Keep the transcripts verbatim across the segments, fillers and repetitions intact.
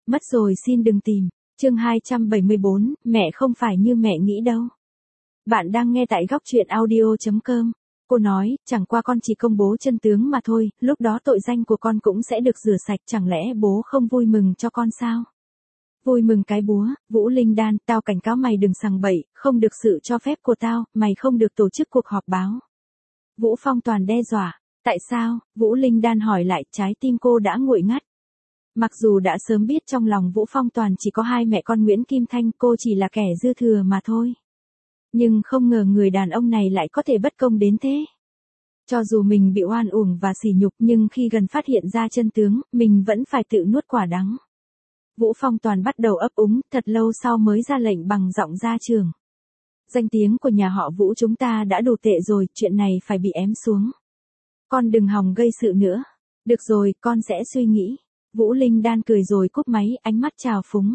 mất rồi xin đừng tìm. Chương hai trăm bảy mươi bốn, mẹ không phải như mẹ nghĩ đâu. Bạn đang nghe tại góc truyện audio chấm com. Cô nói, chẳng qua con chỉ công bố chân tướng mà thôi, lúc đó tội danh của con cũng sẽ được rửa sạch, chẳng lẽ bố không vui mừng cho con sao? Vui mừng cái búa, Vũ Linh Đan, tao cảnh cáo mày đừng sằng bậy, không được sự cho phép của tao, mày không được tổ chức cuộc họp báo. Vũ Phong Toàn đe dọa, tại sao? Vũ Linh Đan hỏi lại, trái tim cô đã nguội ngắt. Mặc dù đã sớm biết trong lòng Vũ Phong Toàn chỉ có hai mẹ con Nguyễn Kim Thanh, cô chỉ là kẻ dư thừa mà thôi. Nhưng không ngờ người đàn ông này lại có thể bất công đến thế. Cho dù mình bị oan uổng và sỉ nhục nhưng khi gần phát hiện ra chân tướng, mình vẫn phải tự nuốt quả đắng. Vũ Phong Toàn bắt đầu ấp úng, thật lâu sau mới ra lệnh bằng giọng gia trưởng. Danh tiếng của nhà họ Vũ chúng ta đã đủ tệ rồi, chuyện này phải bị ém xuống. Con đừng hòng gây sự nữa. Được rồi, con sẽ suy nghĩ. Vũ Linh Đan cười rồi cúp máy, ánh mắt trào phúng.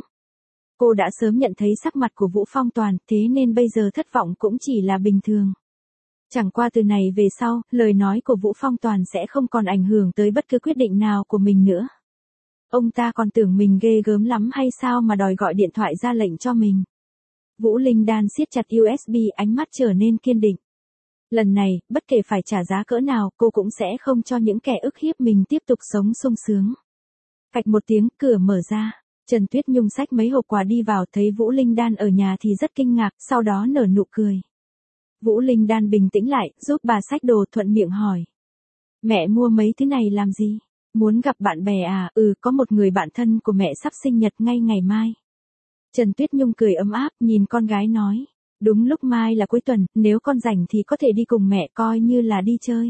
Cô đã sớm nhận thấy sắc mặt của Vũ Phong Toàn, thế nên bây giờ thất vọng cũng chỉ là bình thường. Chẳng qua từ này về sau, lời nói của Vũ Phong Toàn sẽ không còn ảnh hưởng tới bất cứ quyết định nào của mình nữa. Ông ta còn tưởng mình ghê gớm lắm hay sao mà đòi gọi điện thoại ra lệnh cho mình. Vũ Linh Đan siết chặt u ét bê, ánh mắt trở nên kiên định. Lần này, bất kể phải trả giá cỡ nào, cô cũng sẽ không cho những kẻ ức hiếp mình tiếp tục sống sung sướng. Cạch một tiếng, cửa mở ra. Trần Tuyết Nhung xách mấy hộp quà đi vào, thấy Vũ Linh Đan ở nhà thì rất kinh ngạc, sau đó nở nụ cười. Vũ Linh Đan bình tĩnh lại, giúp bà xách đồ, thuận miệng hỏi. Mẹ mua mấy thứ này làm gì? Muốn gặp bạn bè à? Ừ, có một người bạn thân của mẹ sắp sinh nhật ngay ngày mai. Trần Tuyết Nhung cười ấm áp, nhìn con gái nói. Đúng lúc mai là cuối tuần, nếu con rảnh thì có thể đi cùng mẹ, coi như là đi chơi.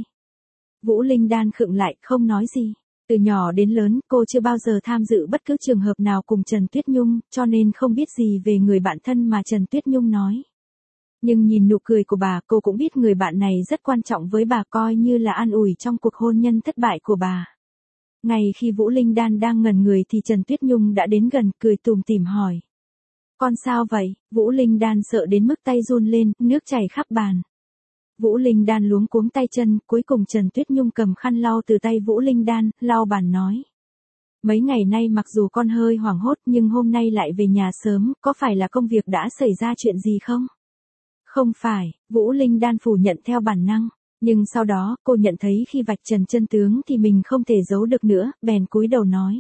Vũ Linh Đan khựng lại, không nói gì. Từ nhỏ đến lớn, cô chưa bao giờ tham dự bất cứ trường hợp nào cùng Trần Tuyết Nhung, cho nên không biết gì về người bạn thân mà Trần Tuyết Nhung nói. Nhưng nhìn nụ cười của bà, cô cũng biết người bạn này rất quan trọng với bà, coi như là an ủi trong cuộc hôn nhân thất bại của bà. Ngay khi Vũ Linh Đan đang ngẩn người thì Trần Tuyết Nhung đã đến gần, cười tủm tỉm hỏi. Con sao vậy? Vũ Linh Đan sợ đến mức tay run lên, nước chảy khắp bàn. Vũ Linh Đan luống cuống tay chân, cuối cùng Trần Tuyết Nhung cầm khăn lau từ tay Vũ Linh Đan, lau bàn nói. Mấy ngày nay mặc dù con hơi hoảng hốt nhưng hôm nay lại về nhà sớm, có phải là công việc đã xảy ra chuyện gì không? Không phải, Vũ Linh Đan phủ nhận theo bản năng, nhưng sau đó cô nhận thấy khi vạch trần chân tướng thì mình không thể giấu được nữa, bèn cúi đầu nói.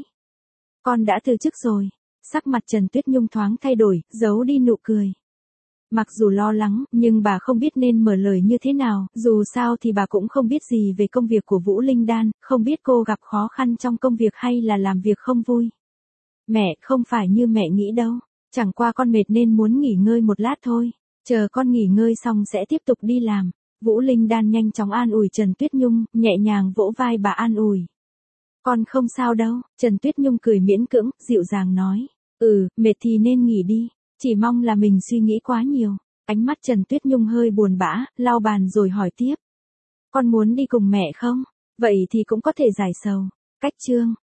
Con đã từ chức rồi. Sắc mặt Trần Tuyết Nhung thoáng thay đổi, giấu đi nụ cười. Mặc dù lo lắng, nhưng bà không biết nên mở lời như thế nào, dù sao thì bà cũng không biết gì về công việc của Vũ Linh Đan, không biết cô gặp khó khăn trong công việc hay là làm việc không vui. Mẹ, không phải như mẹ nghĩ đâu, chẳng qua con mệt nên muốn nghỉ ngơi một lát thôi, chờ con nghỉ ngơi xong sẽ tiếp tục đi làm. Vũ Linh Đan nhanh chóng an ủi Trần Tuyết Nhung, nhẹ nhàng vỗ vai bà an ủi. Con không sao đâu, Trần Tuyết Nhung cười miễn cưỡng, dịu dàng nói. Ừ, mệt thì nên nghỉ đi, chỉ mong là mình suy nghĩ quá nhiều. Ánh mắt Trần Tuyết Nhung hơi buồn bã, lau bàn rồi hỏi tiếp. Con muốn đi cùng mẹ không? Vậy thì cũng có thể giải sầu. Cách chương.